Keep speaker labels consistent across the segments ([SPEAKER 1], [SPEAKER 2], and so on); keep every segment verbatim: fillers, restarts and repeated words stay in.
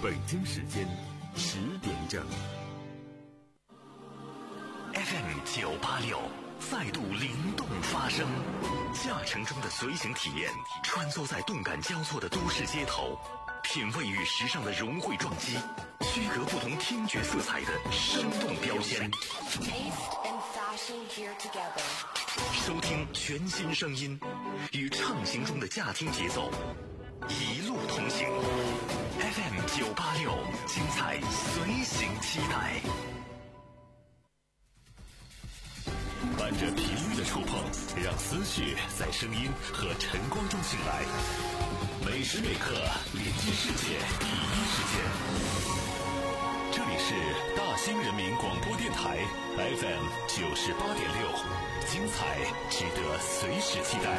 [SPEAKER 1] 北京时间十点整。
[SPEAKER 2] F M 九八六再度灵动发声，驾乘中的随行体验，穿梭在动感交错的都市街头，品味与时尚的融汇撞击，区隔不同听觉色彩的生动标签。收听全新声音，与畅行中的驾听节奏，一路同行。F M 九八六，精彩随行期待。伴着频率的触碰，让思绪在声音和晨光中醒来。每时每刻连接世界第一时间。这里是大兴人民广播电台 F M 九十八点六，精彩值得随时期待。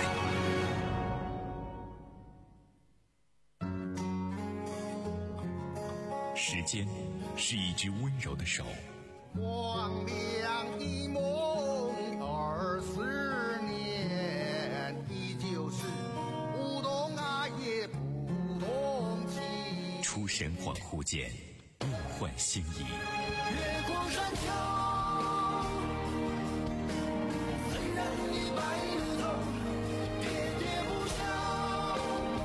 [SPEAKER 2] 时间是一只温柔的手，
[SPEAKER 3] 光亮一梦二十年，依旧是不懂爱也不懂情。
[SPEAKER 2] 出神恍惚间，变换心意。
[SPEAKER 3] 月光山丘，虽然已白了头，喋喋不休，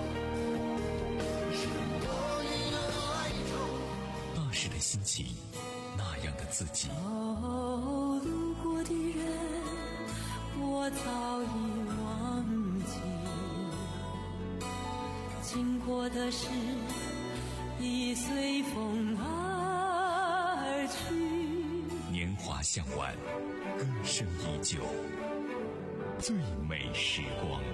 [SPEAKER 3] 是多余的哀愁。
[SPEAKER 2] 那时的心情，那样的自己。
[SPEAKER 4] 哦，路过的人，我早已忘记，经过的事已随风而去。
[SPEAKER 2] 年华向晚，歌声依旧，最美时光。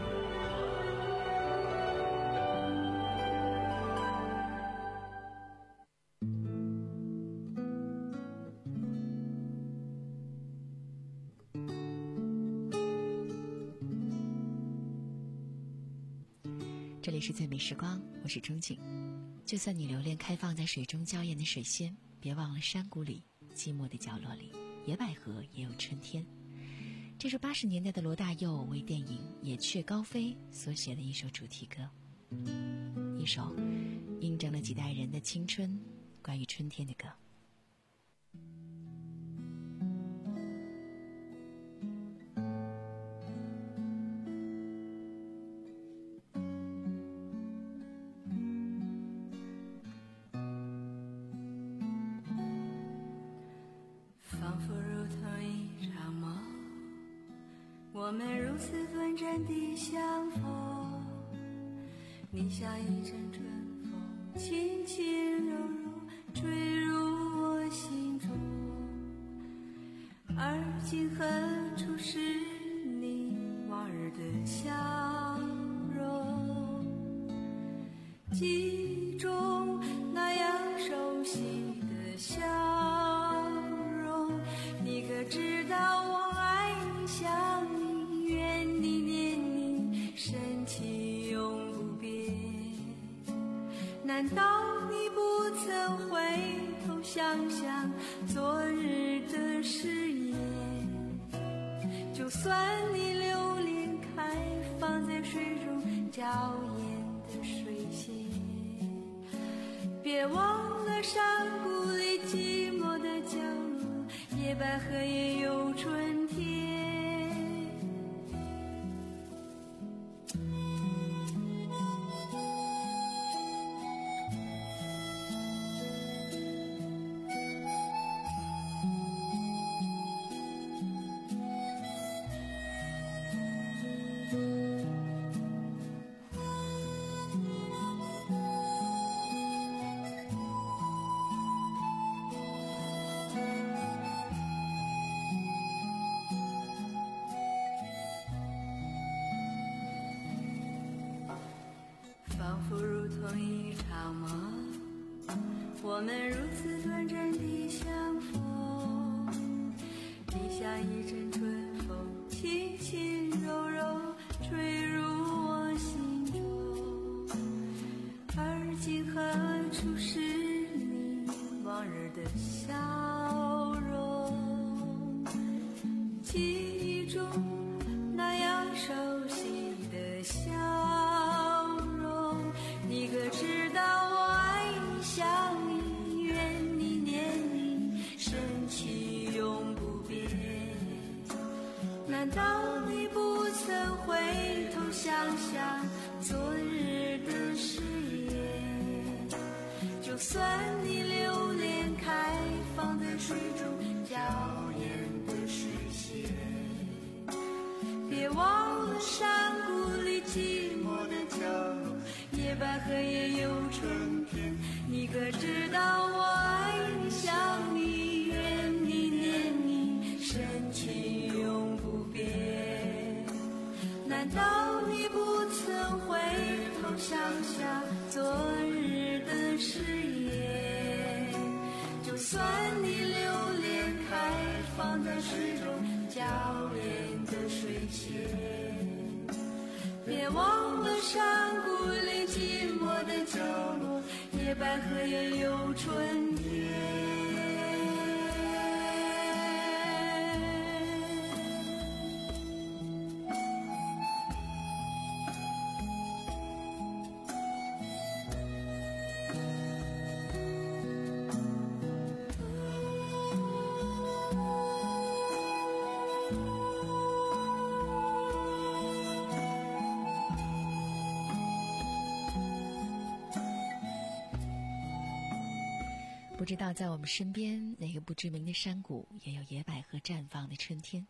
[SPEAKER 5] 这里是最美时光，我是钟景。就算你留恋开放在水中娇艳的水仙，别忘了山谷里寂寞的角落里，野百合也有春天。这是八十年代的罗大佑为电影《野雀高飞》所写的一首主题歌，一首印证了几代人的青春，关于春天的歌。
[SPEAKER 4] 我们如此短暂的相逢，你像一阵春风，轻轻柔柔吹入我心中。而今何处是你往日的笑容？记忆中那样熟悉的笑容，你可知道我爱你想你，愿你念你，深情永不变。难道你不曾回头想想昨日的誓言？就算你留恋开放在水中娇艳的水仙，别忘了山谷里寂寞的角落，野百合也有春天。我们如此短暂的相逢，你像一阵春风，轻轻柔柔吹入我心中。而今何处是你往日的笑容？记忆中那样熟悉的笑容，你可知道我爱你想算你留恋开放的水中娇艳的水仙，别忘了山谷里寂寞的角落，野百合也有春天。你可知道我爱你想你怨你念你，深情永不变。难道你不曾回头想想昨日的誓言？就算你留恋开放在水中娇艳的水仙，别忘了山谷里寂寞的角落，野百合也有春天。
[SPEAKER 5] 不知道在我们身边哪个不知名的山谷也有野百合绽放的春天。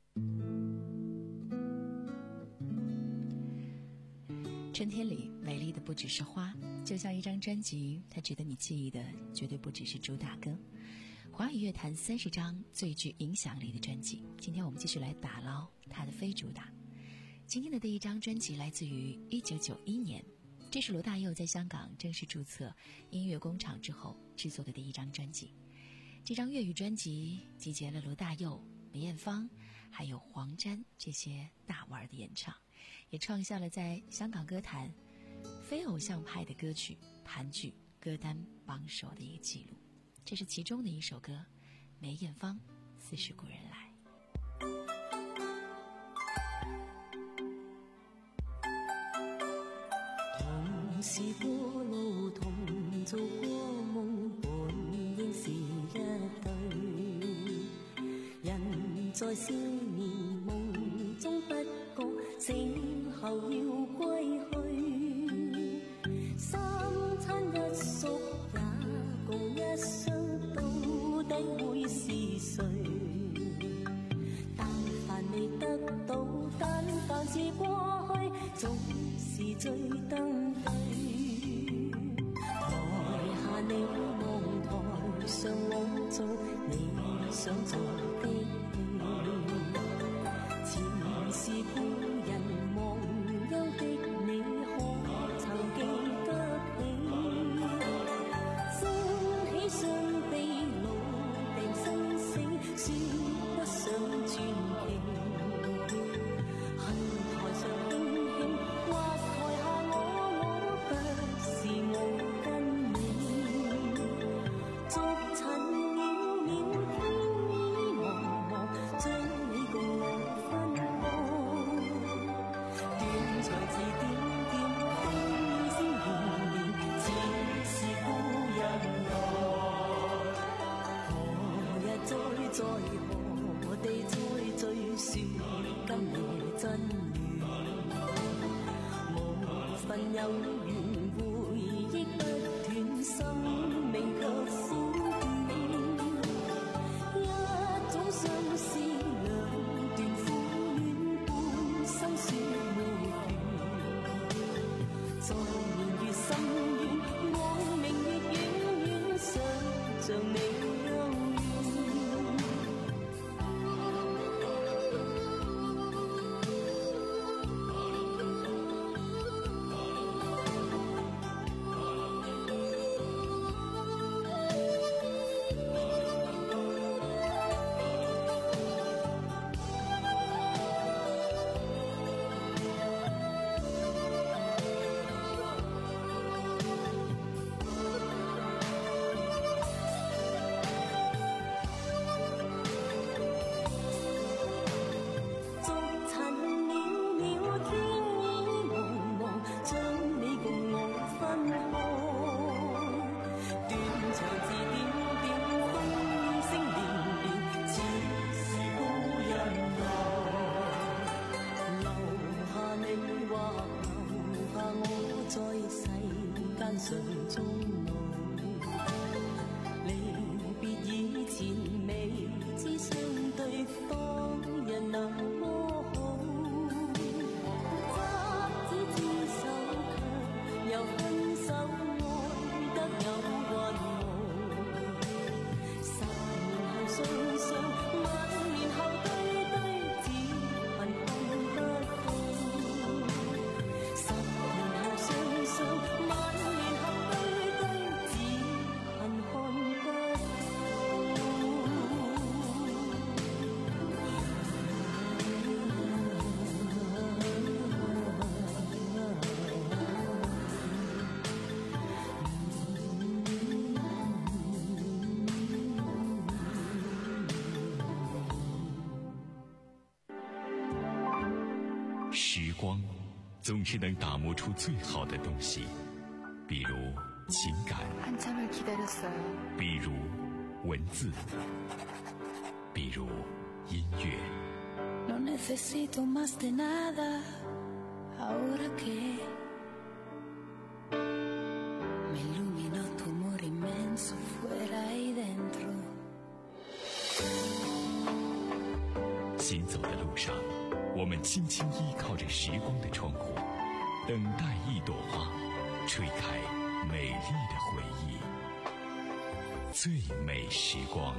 [SPEAKER 5] 春天里美丽的不只是花，就像一张专辑，它值得你记忆的绝对不只是主打歌。华语乐坛三十张最具影响力的专辑，今天我们继续来打捞它的非主打。今天的第一张专辑来自于一九九一年，这是罗大佑在香港正式注册音乐工厂之后制作的第一张专辑。这张粤语专辑集结了罗大佑、梅艳芳还有黄沾这些大腕的演唱，也创下了在香港歌坛非偶像派的歌曲盘踞歌单榜首的一个记录。这是其中的一首歌，梅艳芳《似是故人来》。
[SPEAKER 6] 同是過路，同做過夢，本應是一對。人在少年夢中不覺，醒後要歸去。三餐一宿也共一雙，到底會是誰？但凡未得到，但凡是過去，總是最登對。台下你望台上我做你想做的戲，前是故人忘憂的你，可曾記得起？升起雙臂老病生死，說不上傳奇。恨台上輕輕，或台下我我不是我跟你，逐塵渺渺，天意茫茫，將你共我分開。斷腸字點點，風聲連連，似是故人來。何日再在何地再聚，說今夜真緣。無份有緣，回憶不斷，生命卻苦短。一種相思，兩段苦戀，半生說沒完。在年月深遠，望明月遠遠，想像你幽怨。在世間上中路，
[SPEAKER 2] 总是能打磨出最好的东西，比如情感，比如文字，比如音乐。
[SPEAKER 7] No necesito más de nada ahora que me iluminó tu amor inmenso fuera y dentro。
[SPEAKER 2] 行走的路上，我们轻轻依靠着时光的窗户，等待一朵花吹开美丽的回忆。最美时光。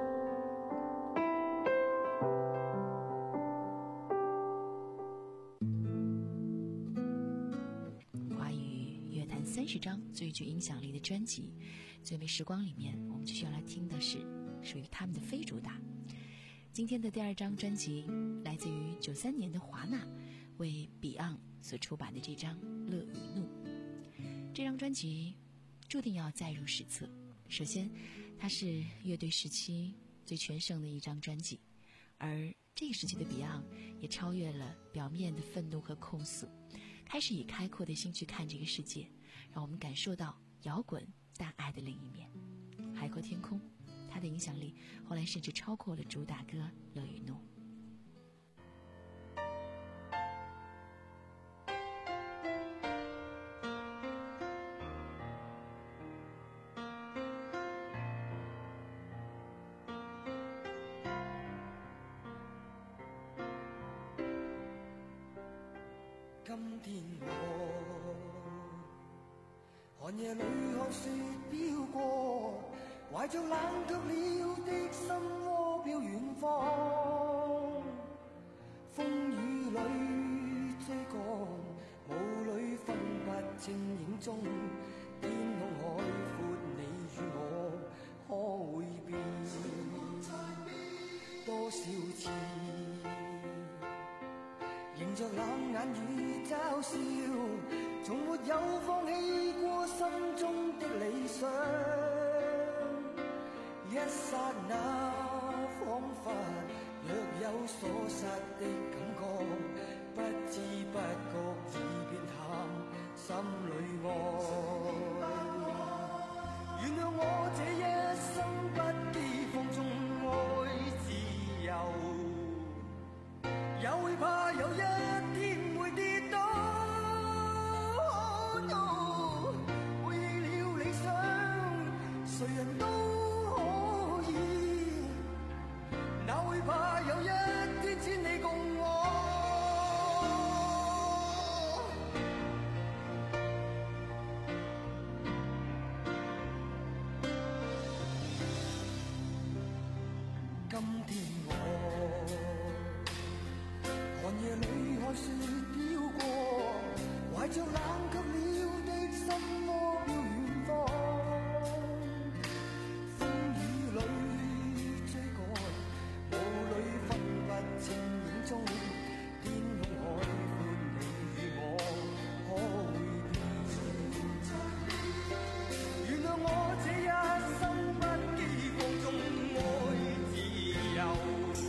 [SPEAKER 5] 华语乐坛三十张最具影响力的专辑《最美时光》里面，我们继续要来听的是属于他们的非主打。今天的第二张专辑来自于九三年的华纳为 Beyond 所出版的这张《乐与怒》。这张专辑注定要载入史册。首先，它是乐队时期最全盛的一张专辑，而这个时期的 Beyond 也超越了表面的愤怒和控诉，开始以开阔的心去看这个世界，让我们感受到摇滚大爱的另一面。海阔天空，它的影响力后来甚至超过了主打歌《乐与怒》。
[SPEAKER 8] 今天我寒夜里看雪飄過，懷着冷卻了的心窩飄遠方。風雨裏追趕，霧裏分不清影蹤，天空海闊，你與我可會變？多少次迎着冷眼與嘲笑，從沒有放棄過心中的理想。一剎那彷彿若有所失的感覺，不知不覺已變淡，心裏愛。原諒我這一生不羈放縱愛自由，也會怕有一天會跌倒。哦，背棄了理想，誰人都可以，哪會怕有一天千里共我。今天我寒夜裏看雪飄過，懷着冷卻了的心窩飄遠方。風雨裏追趕，霧裏分不清影蹤，天空海闊，你與我可會變？原諒我這一生不羈放縱愛自由。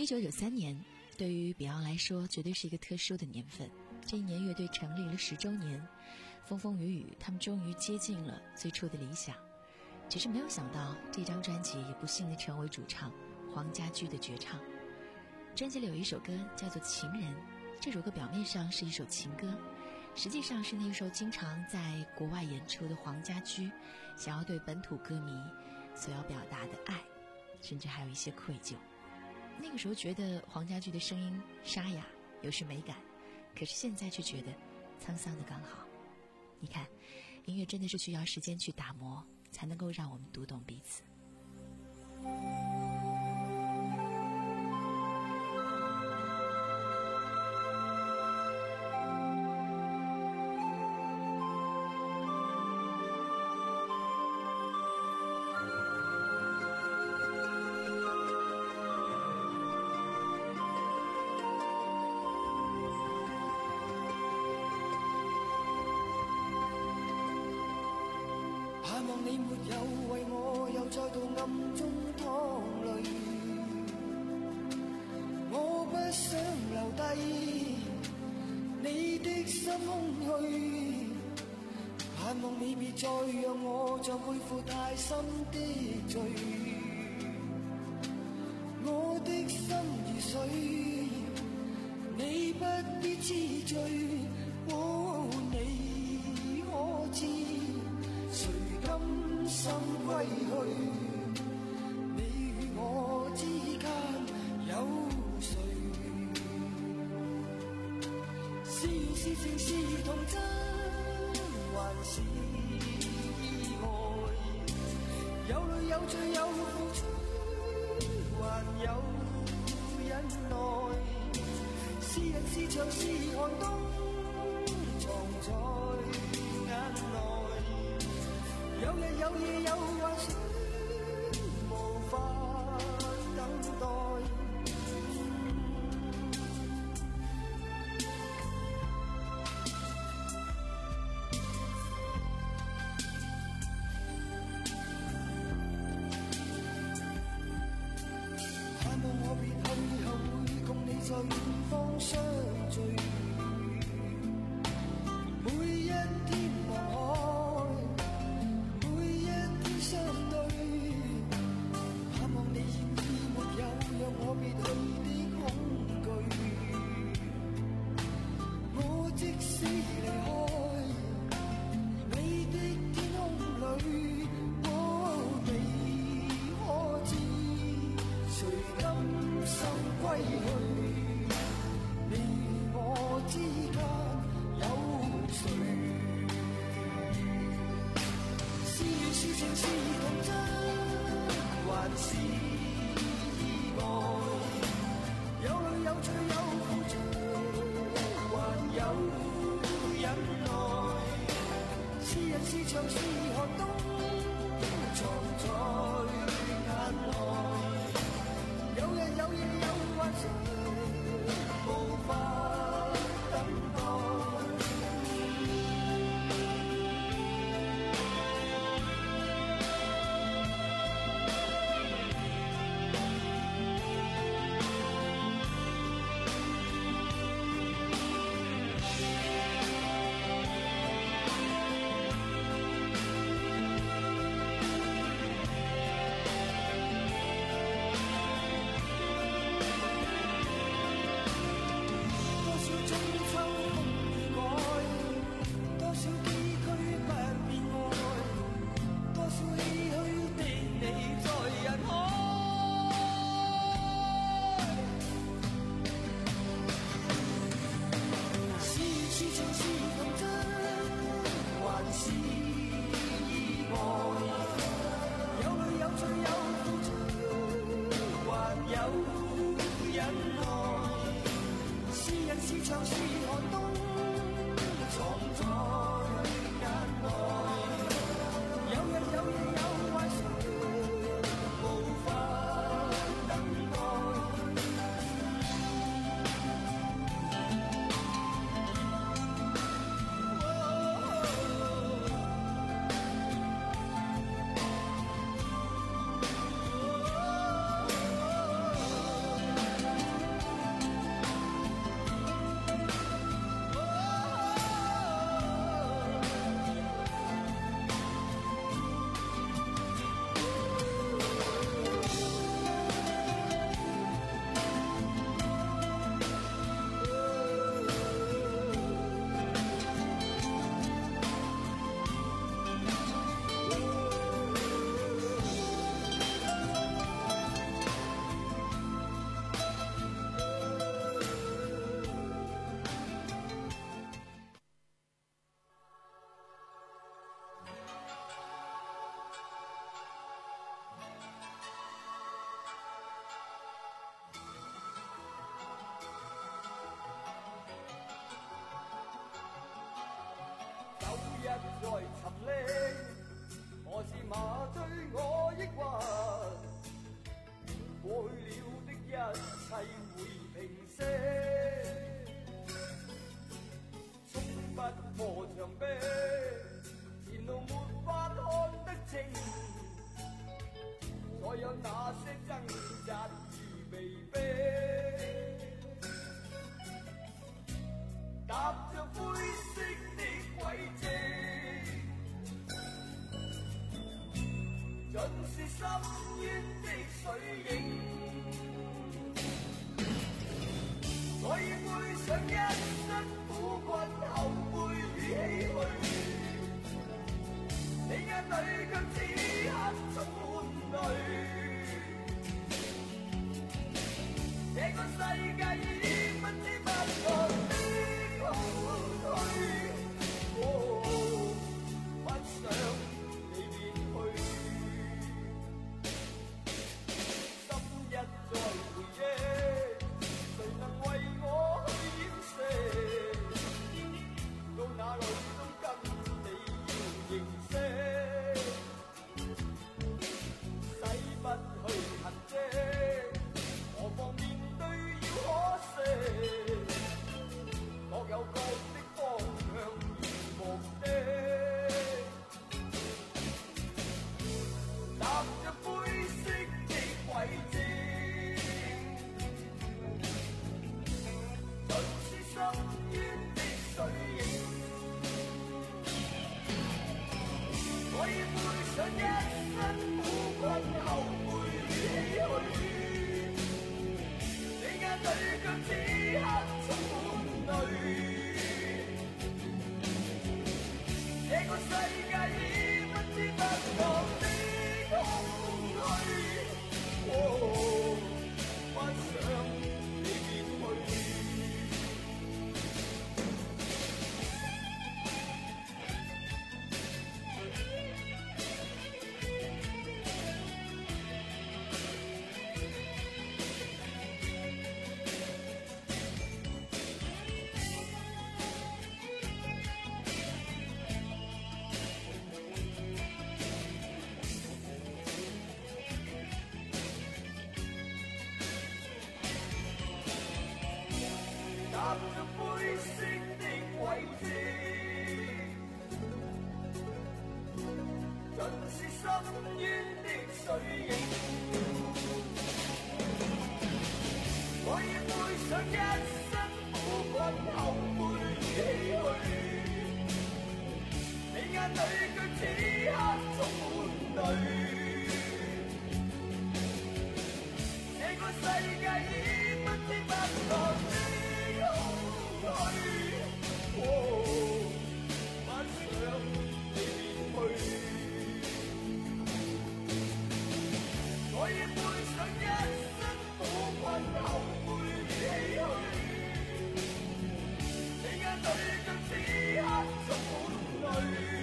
[SPEAKER 5] 一九九三年对于比昂来说绝对是一个特殊的年份，这一年乐队成立了十周年，风风雨雨他们终于接近了最初的理想。只是没有想到这张专辑也不幸地成为主唱黄家驹的绝唱。专辑里有一首歌叫做《情人》，这首歌表面上是一首情歌，实际上是那时候经常在国外演出的黄家驹想要对本土歌迷所要表达的爱，甚至还有一些愧疚。那个时候觉得黄家驹的声音沙哑有时美感，可是现在却觉得沧桑的刚好。你看，音乐真的是需要时间去打磨，才能够让我们读懂彼此。
[SPEAKER 8] 盼望你沒有為我又再度暗中淌淚，我不想留低你的心空虛，盼望你別再讓我再背負太深的罪，我的心如水，你不必知罪，哦，你可知誰甘心歸去？你與我之間有誰？是緣是情是童真，還是意外？有淚有罪有付出，還有忍耐。是人是牆是寒冬，藏在眼內。有日有夜有幻想，無法等待。盼望我別去後會共你在遠方相聚，每一天望海，每一天相對，盼望你現已沒有讓我別去的恐懼，我即使離開你的天空裏，哦，你可知誰甘心歸去？你與我之間有誰？是緣是情是童真，還是意外？有淚有罪有付出，還有忍耐。是人是牆是寒冬，藏在眼內。有日有夜有幻想，無法等待。多少春秋風雨改，多少崎嶇不變愛，多少唏噓的你在人海。是緣是情是童真，還是意外？有淚有罪有付出，還有忍耐。是人是牆是寒冬，藏在眼內。有日有夜有幻想，無法等待。 何時麻醉我抑鬱？過去了的一切會平息，衝不破牆壁，前路沒法看得清，所有那些掙扎與被逼，踏着灰色的軌跡，盡是深淵的水影。我已背上一身苦困、後悔與唏噓，你眼裏卻此刻充滿淚。這個世界已不知不覺的空虛，哦，不想你遠去，心一再回憶，誰能為我去掩飾？到哪裏都跟你要認識，洗不去痕跡，何況面對要可惜，各有各的方向與目的，踏着灰色的軌跡，盡是深淵的水影。我已背上一身苦困、後悔與唏噓，你眼裏卻此刻充滿淚。這個世界已不知不覺的空虛，哦，不想你遠去。踏着灰色的軌跡，盡是深淵的水影。我已背上一身苦困、後悔與唏噓，你眼裏卻此刻充滿淚。這個世界已不知不覺的空虛，哦，不想你遠去。我已背上一身苦困、後悔與唏噓，你眼裏卻此刻充滿淚。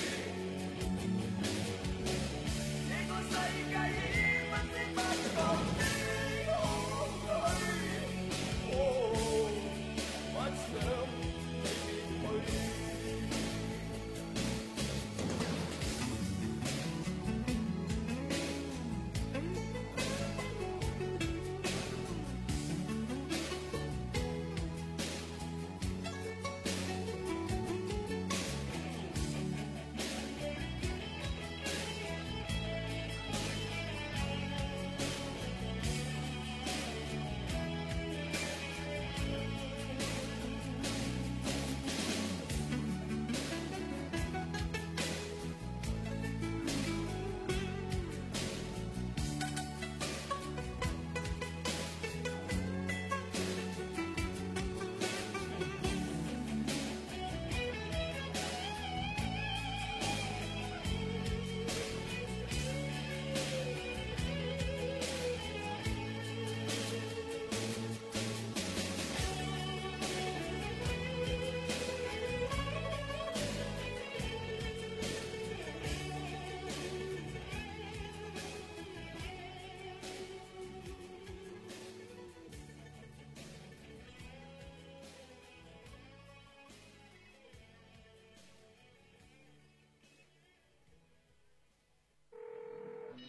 [SPEAKER 8] 這個世界已不知不覺的空虛，哦，不想你遠去。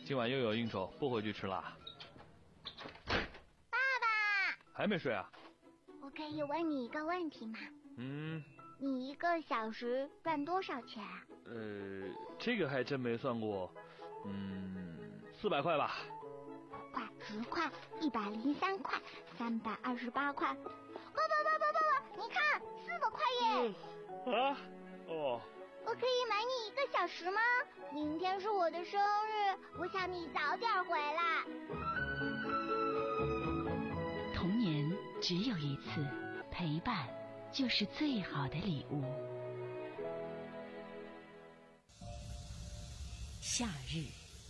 [SPEAKER 9] 今晚又有应酬，不回去吃啦。
[SPEAKER 10] 爸爸，
[SPEAKER 9] 还没睡啊？
[SPEAKER 10] 我可以问你一个问题吗？
[SPEAKER 9] 嗯。
[SPEAKER 10] 你一个小时赚多少钱啊？
[SPEAKER 9] 呃，这个还真没算过。嗯，四百块吧。
[SPEAKER 10] 块、十块、一百零三块、三百二十八块。爸爸爸爸爸爸，你看，四百块耶！
[SPEAKER 9] 嗯、啊？哦。
[SPEAKER 10] 我可以买你一个小时吗？明天是我的生日，我想你早点回来。
[SPEAKER 5] 童年只有一次，陪伴就是最好的礼物。夏日，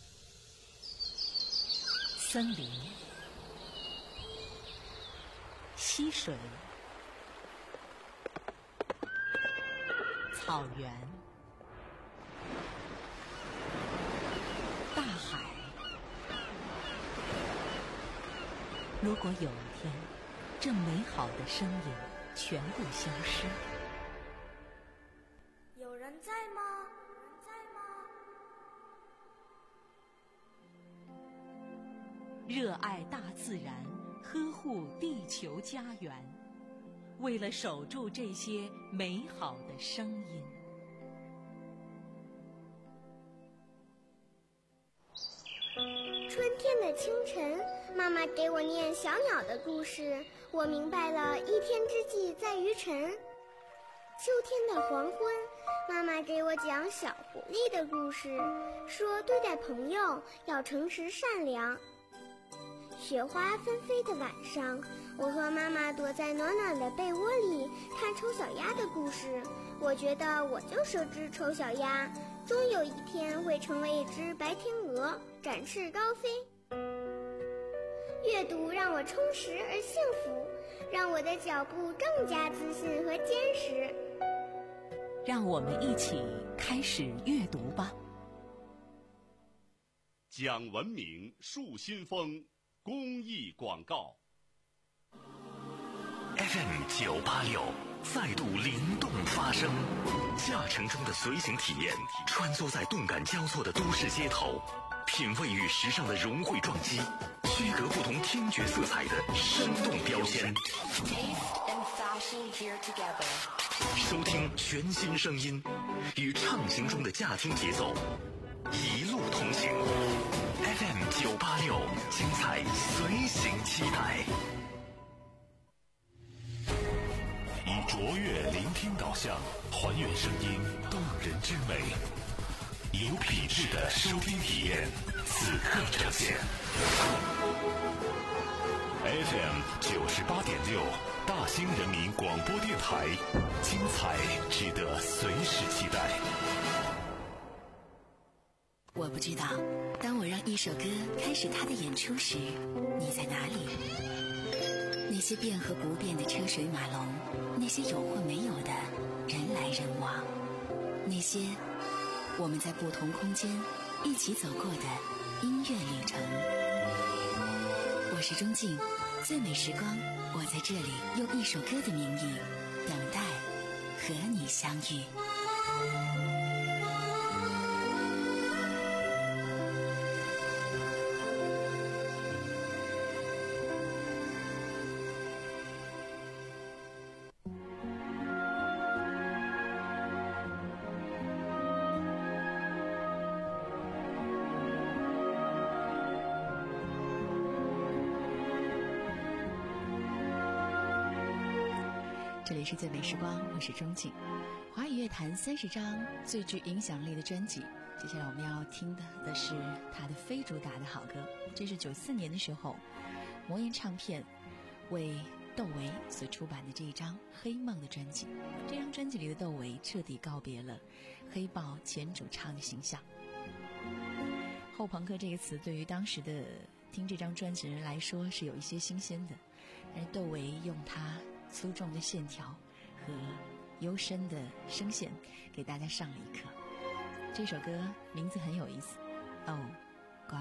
[SPEAKER 5] 森林，溪水，草原，大海。如果有一天，这美好的声音全部消失，
[SPEAKER 11] 有人在吗？有人在吗？
[SPEAKER 5] 热爱大自然，呵护地球家园，为了守住这些美好的声音。
[SPEAKER 12] 春天的清晨，妈妈给我念小鸟的故事，我明白了一天之计在于晨。秋天的黄昏，妈妈给我讲小狐狸的故事，说对待朋友要诚实善良。雪花纷飞的晚上，我和妈妈躲在暖暖的被窝里看丑小鸭的故事，我觉得我就是只丑小鸭，终有一天会成为一只白天鹅，展翅高飞。阅读让我充实而幸福，让我的脚步更加自信和坚实。
[SPEAKER 5] 让我们一起开始阅读吧。
[SPEAKER 2] 讲文明树新风公益广告。
[SPEAKER 1] F M 九八六再度灵动发声，驾乘中的随行体验，穿梭在动感交错的都市街头，品味与时尚的融汇撞击，区隔不同听觉色彩的生动标签。收听全新声音，与畅行中的驾听节奏，一路同行。F M 九八六，精彩随行期待。
[SPEAKER 2] 以卓越聆听导向，还原声音动人之美，有品质的收听体验，此刻呈现。F M 九十八点六，大兴人民广播电台，精彩值得随时期待。
[SPEAKER 5] 我不知道，当我让一首歌开始它的演出时，你在哪里？那些变和不变的车水马龙，那些有或没有的人来人往，那些我们在不同空间一起走过的音乐旅程。我是钟静，最美时光，我在这里用一首歌的名义等待和你相遇。这里是最美时光，我是钟景。华语乐坛三十张最具影响力的专辑，接下来我们要听的的是他的非主打的好歌。这是九四年的时候，魔岩唱片为窦唯所出版的这一张《黑梦》的专辑。这张专辑里的窦唯彻底告别了黑豹前主唱的形象。后朋克这个词对于当时的听这张专辑人来说是有一些新鲜的，但是窦唯用他粗重的线条和幽深的声线给大家上了一课。这首歌名字很有意思，哦，乖。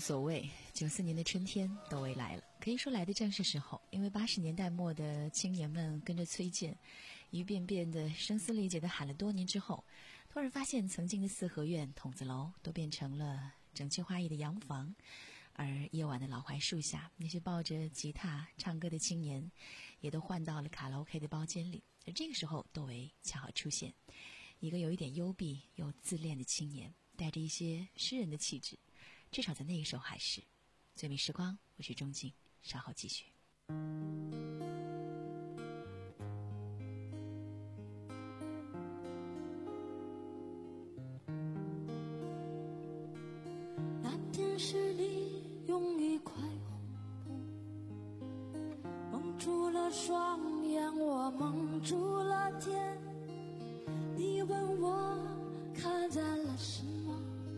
[SPEAKER 5] 所谓，九四年的春天窦唯来了，可以说来的正是时候。因为八十年代末的青年们跟着崔健一遍遍的声嘶力竭的喊了多年之后，突然发现曾经的四合院、筒子楼都变成了整齐划一的洋房，而夜晚的老槐树下，那些抱着吉他唱歌的青年也都换到了卡拉 OK 的包间里。而这个时候窦唯恰好出现，一个有一点幽闭又自恋的青年，带着一些诗人的气质，至少在那个时候还是。最美时光，我是钟静，稍后继续。
[SPEAKER 6] 那天是你用一块红布蒙住了双眼，我蒙住了天。你问我看见了什么，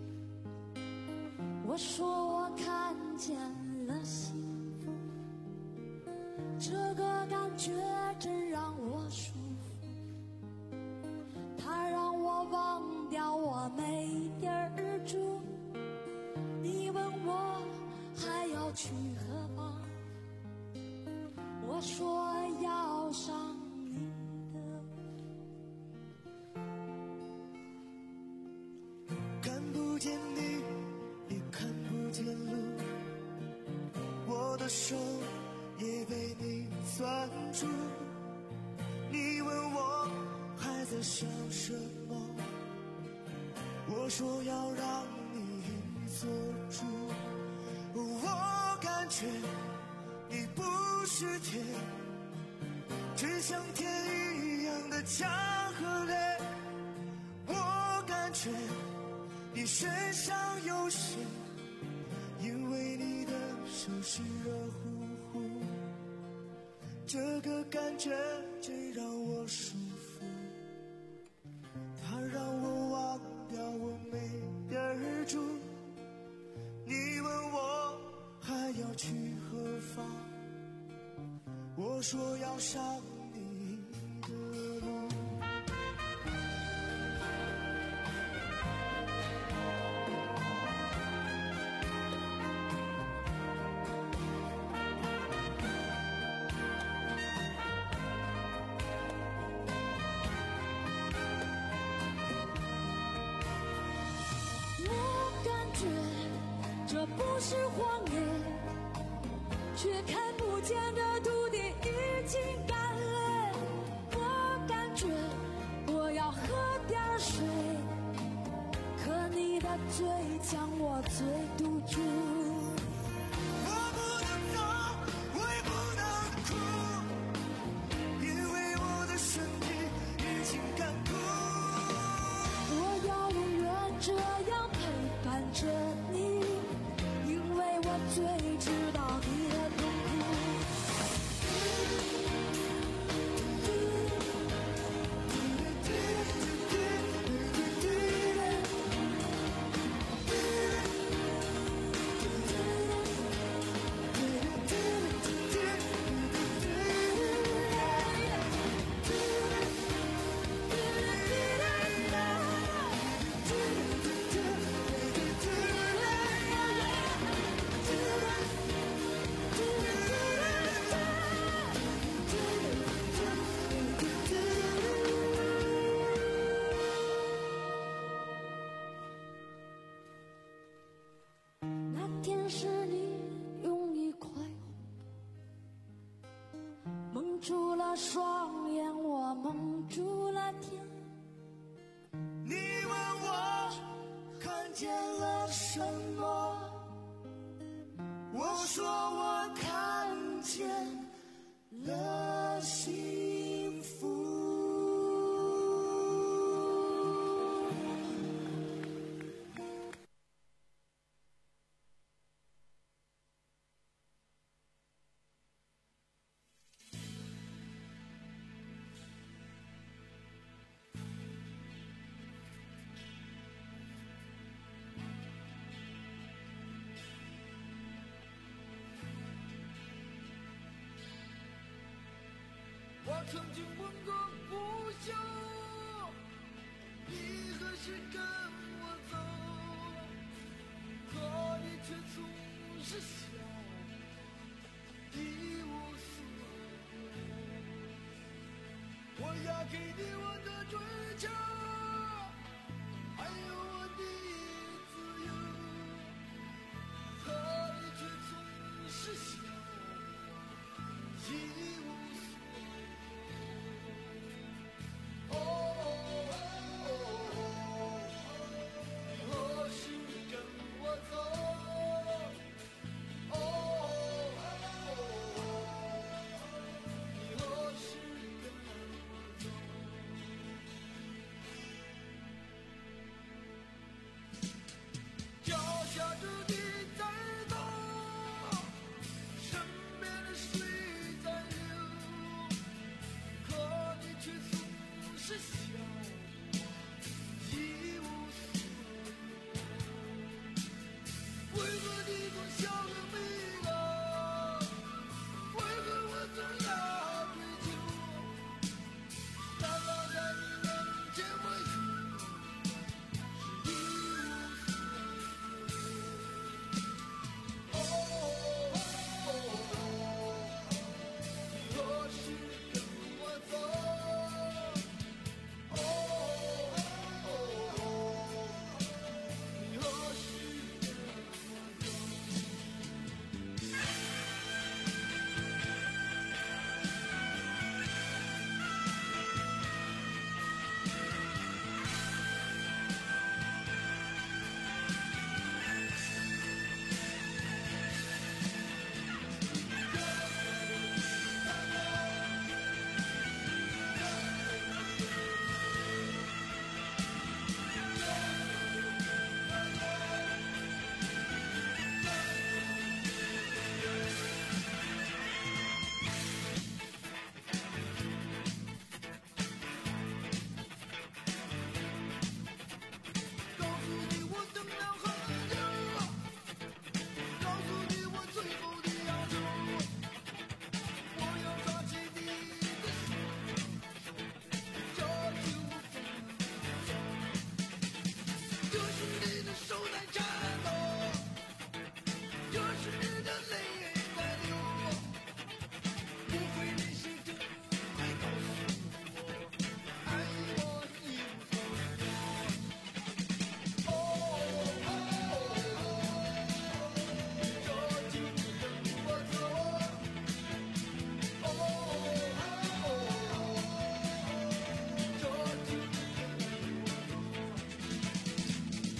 [SPEAKER 6] 我说我看见了幸福。这个感觉真让我舒服，它让我忘掉我没地儿住。你问我还要去何方，我说要上你的。
[SPEAKER 8] 看不见你，也看不见路，我的手也被你攥住。你问我还在想什么，我说要让你做主。我感觉你不是天，只像天一样的强和烈。我感觉你身上有血，因为你的手是热乎乎。这个感觉真让我舒服，它让我忘掉我没地儿住。你问我还要去何方，我说要上你的路。
[SPEAKER 6] 这不是谎言，却看不见的土地已经干裂。我感觉我要喝点水，可你的嘴将我嘴堵住。
[SPEAKER 8] 我不能走，我也不能哭，因为我的身体已经干枯。
[SPEAKER 6] 我要永远这样陪伴着你，因为我最知道你的痛苦。那天是你用一块红布蒙住了双眼，我蒙住了天。
[SPEAKER 8] 你问我看见了什么，我说我看见了幸福。
[SPEAKER 3] 我曾经问过不休，你何时跟我走？可
[SPEAKER 8] 你却总是笑，一无所有。我要给你我的追求，还有我的自由，可你却总是笑，一无所有。哦哦哦，你何时跟我走？哦哦，你何时跟我走？脚下着地在动，身边的水在流，可你却总是笑，一无所有。为何你总笑个没了？为何我总要追求？难道在你面前我有是一无所有？哦哦哦，你何时跟我走？哦哦，你何时跟我走？告诉你我等了很久，告诉你我最后的要求，我要抓起你的手，这就不能走。可是你的手在颤抖，可是你的泪在流，不会你是真会告诉我，爱我一无所有。哦哦哦，这就跟我走。哦哦哦，这就跟我走。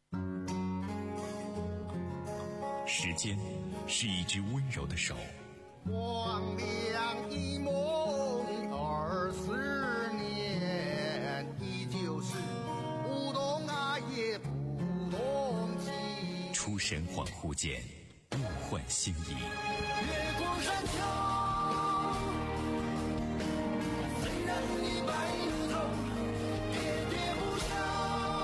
[SPEAKER 2] 时间是一只温柔的手，
[SPEAKER 3] 黄粱一梦二十年，依旧是不懂爱也不懂情。
[SPEAKER 2] 出神恍惚间，物换星移。
[SPEAKER 8] 越过山丘，虽然一败涂地，喋喋不休，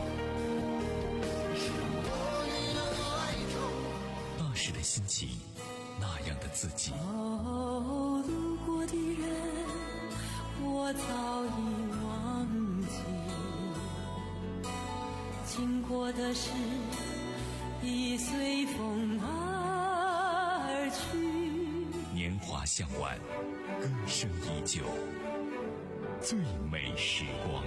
[SPEAKER 8] 是我你的哀愁。
[SPEAKER 2] 那时的心情，那样的自己。
[SPEAKER 6] 哦，路过的人，我早已忘记，经过的事已随风而去。
[SPEAKER 2] 年华向晚，歌声依旧，最美时光。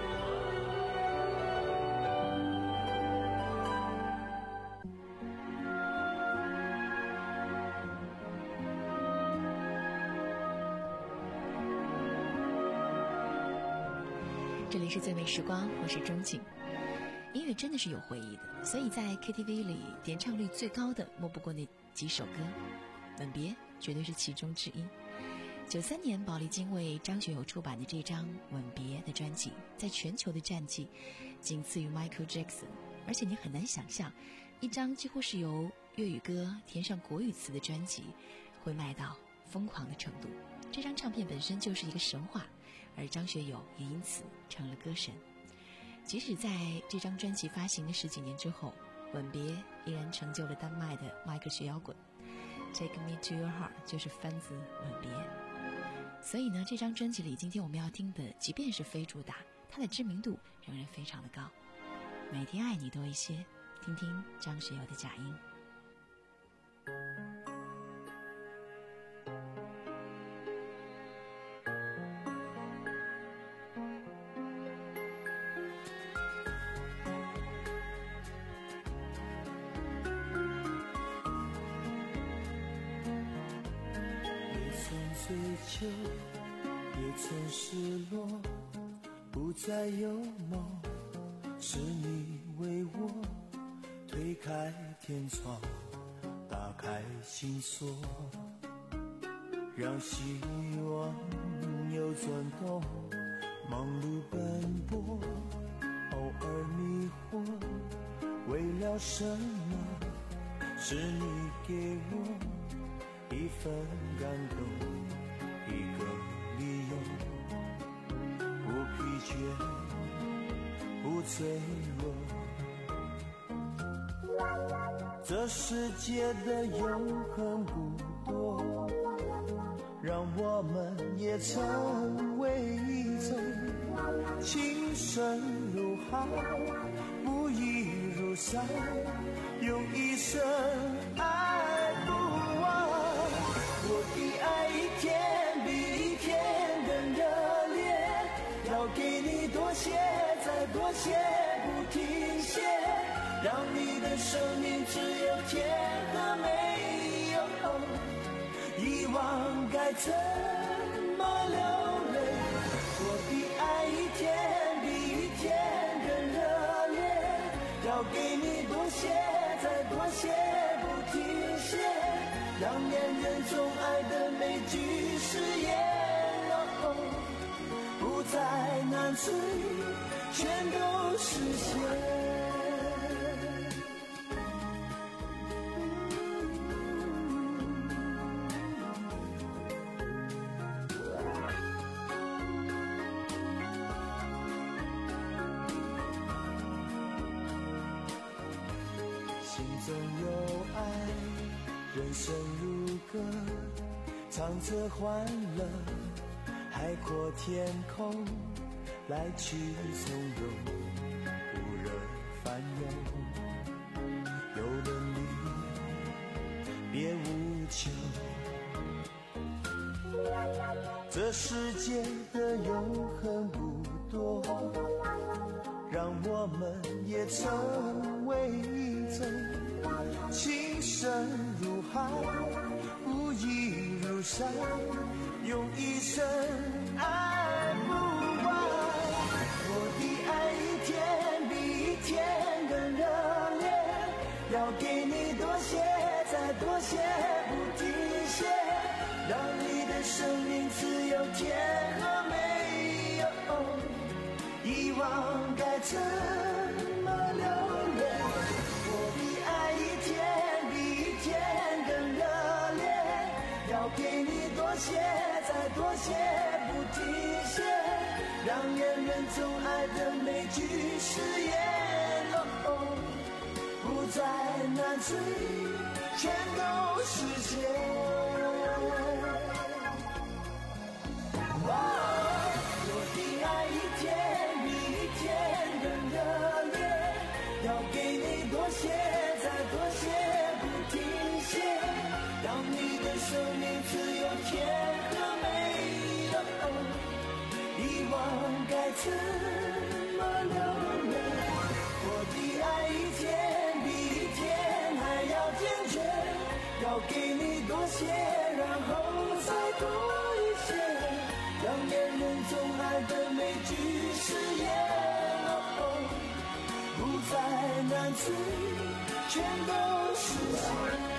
[SPEAKER 5] 这里是最美时光，我是钟景。音乐真的是有回忆的，所以在 K T V 里点唱率最高的莫不过那几首歌，《吻别》绝对是其中之一。九三年宝丽金为张学友出版的这张《吻别》的专辑，在全球的战绩仅次于 Michael Jackson， 而且你很难想象，一张几乎是由粤语歌填上国语词的专辑，会卖到疯狂的程度。这张唱片本身就是一个神话，而张学友也因此成了歌神。即使在这张专辑发行的十几年之后，《吻别》依然成就了丹麦的迈克学摇滚。Take Me to Your Heart 就是翻自《吻别》。所以呢，这张专辑里今天我们要听的，即便是非主打，它的知名度仍然非常的高。每天爱你多一些，听听张学友的假音。
[SPEAKER 8] 追求也曾失落，不再有梦，是你为我推开天窗，打开心锁，让希望有转动，忙碌奔波，偶尔迷惑，为了什么？是你给我一份感动，一个理由，不疲倦，不脆弱。这世界的永恒不多，让我们也成为一种情深如海，不移如山，用一生爱不完。我的爱一天比一天更热烈，要给你多些，再多些，不停歇，让你的生命只有甜和没有痛，遗忘该怎么流泪。我的爱一天比一天更热烈，要给你多些，再多些，不停歇，让恋人钟爱的每句誓言，哦，不再难追，全都实现。心中有爱，人生如歌，唱着欢乐，海阔天空，来去从容，不惹烦忧。有了你，别无求。这世界的永恒不多，让我们也成为一种情深如海，不移如山，用一生爱不完。我的爱一天比一天更热烈，要给你多些，再多些，不停歇， 的生命只有甜和美有，遗忘该怎么留恋？我的爱一天比一天更热烈，要给你多些，再多些，不停歇，让恋人总爱的每句誓言，哦，不再难追，全都实现。哦，我的爱一天比一天更热烈，要给你多些，再多些，不停歇，让你的生命只有甜和美，哦，遗忘该怎么留恋？我的爱一天比一天还要坚决，要给你多些，然后再多一些，让恋人总爱的每句誓言，哦，不再难追，全都实现。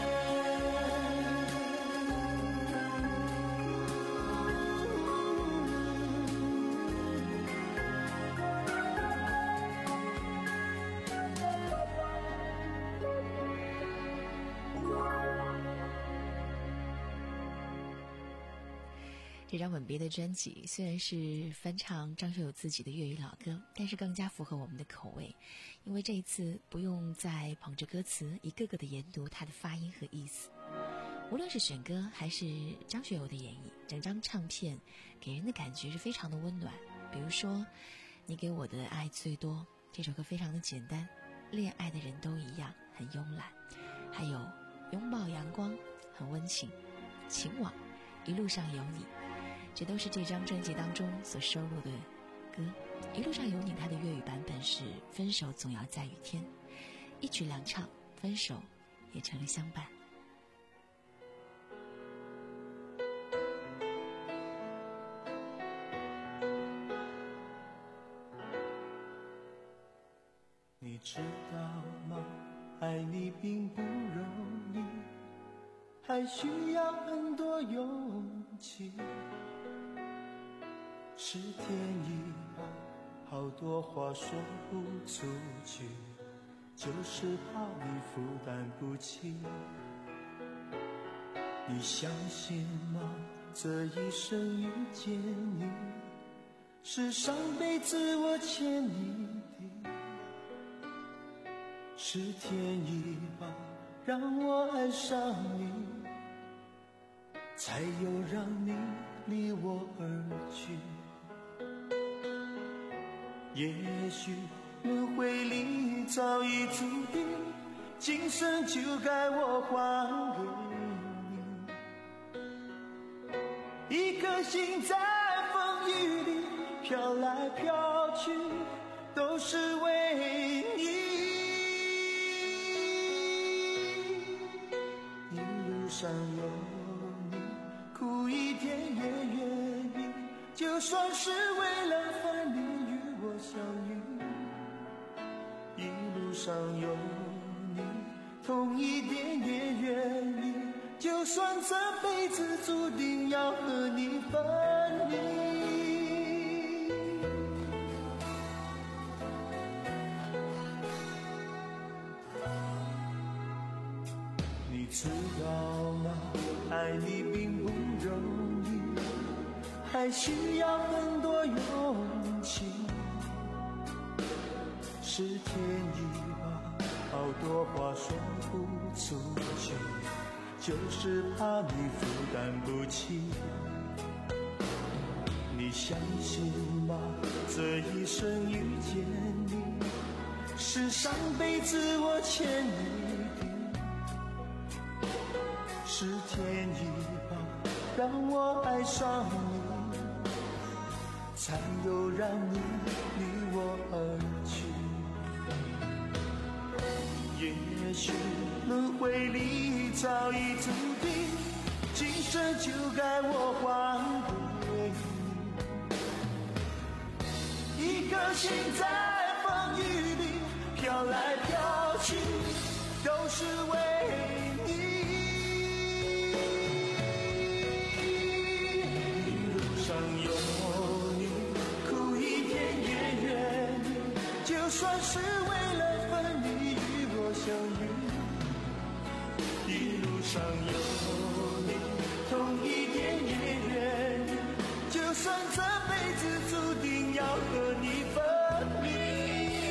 [SPEAKER 5] 这张吻别的专辑虽然是翻唱张学友自己的粤语老歌，但是更加符合我们的口味，因为这一次不用再捧着歌词一个个的研读它的发音和意思。无论是选歌还是张学友的演绎，整张唱片给人的感觉是非常的温暖。比如说你给我的爱最多，这首歌非常的简单，恋爱的人都一样很慵懒，还有拥抱阳光很温情，情网一路上有你，这都是这张专辑当中所收录的歌。一路上有你它的粤语版本是分手总要在雨天，一曲两唱，分手也成了相伴。
[SPEAKER 8] 你知道吗？爱你并不容易，还需要很多勇气。是天意吧，好多话说不出去，就是怕你负担不起。你相信吗？这一生遇见你，是上辈子我欠你的。是天意吧，让我爱上你，才有让你离我而去。也许轮回里早已注定，今生就该我还给你。一颗心在风雨里飘来飘去，都是为你。一路上有你，苦一点也愿意，就算是为了分离与我相遇。一路上有你，痛一点也愿意，就算这辈子注定要和你分离。你知道吗？爱你并不容易，还需要很多勇气。是天意吧，好多话说不出去，就是怕你负担不起。你相信吗？这一生遇见你，是上辈子我欠你的。是天意吧，让我爱上你，才有让你离我而去。也许轮回里早已注定，今生就该我还给你。一颗心在风雨里飘来飘去，都是为你。 就算是为了分离与我相遇，一路上有你，痛一点也愿意，就算这辈子注定要和你分离。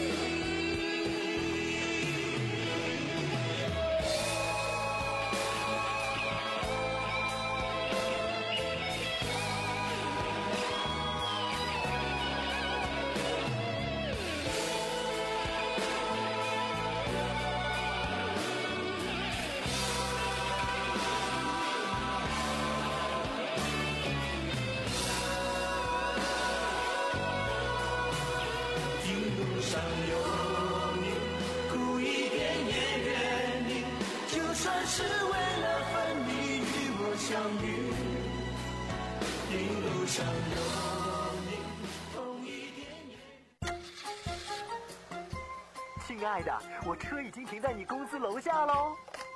[SPEAKER 8] 是为了分离与我相遇，一路上有你，痛一点点。
[SPEAKER 13] 亲爱的，我车已经停在你公司楼下喽。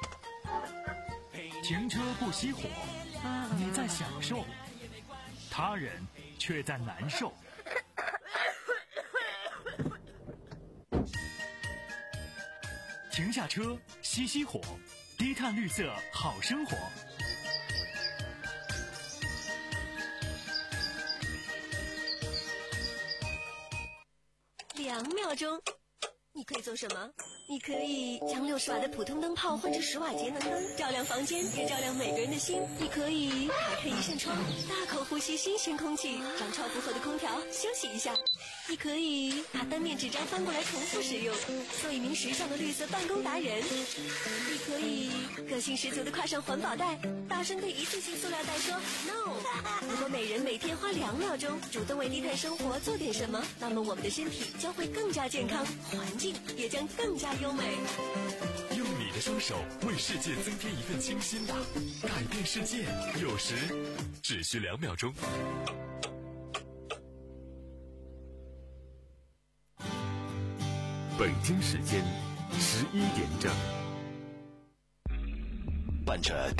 [SPEAKER 14] 停车不熄火，你在享受，他人却在难受。停下车，熄熄火。低碳绿色好生活。
[SPEAKER 15] 两秒钟，你可以做什么？你可以将六十瓦的普通灯泡换成十瓦节能灯，照亮房间，也照亮每个人的心。你可以打开一扇窗，大口呼吸新鲜空气，让超负荷的空调休息一下。你可以把单面纸张翻过来重复使用，做一名时尚的绿色办公达人。你可以个性十足的挎上环保袋，大声对一次性塑料袋说 no。 如果每人每天花两秒钟主动为低碳生活做点什么，那么我们的身体将会更加健康，环境也将更加优美。
[SPEAKER 2] 用你的双手为世界增添一份清新吧，改变世界有时只需两秒钟。
[SPEAKER 1] 北京时间十一点整，伴着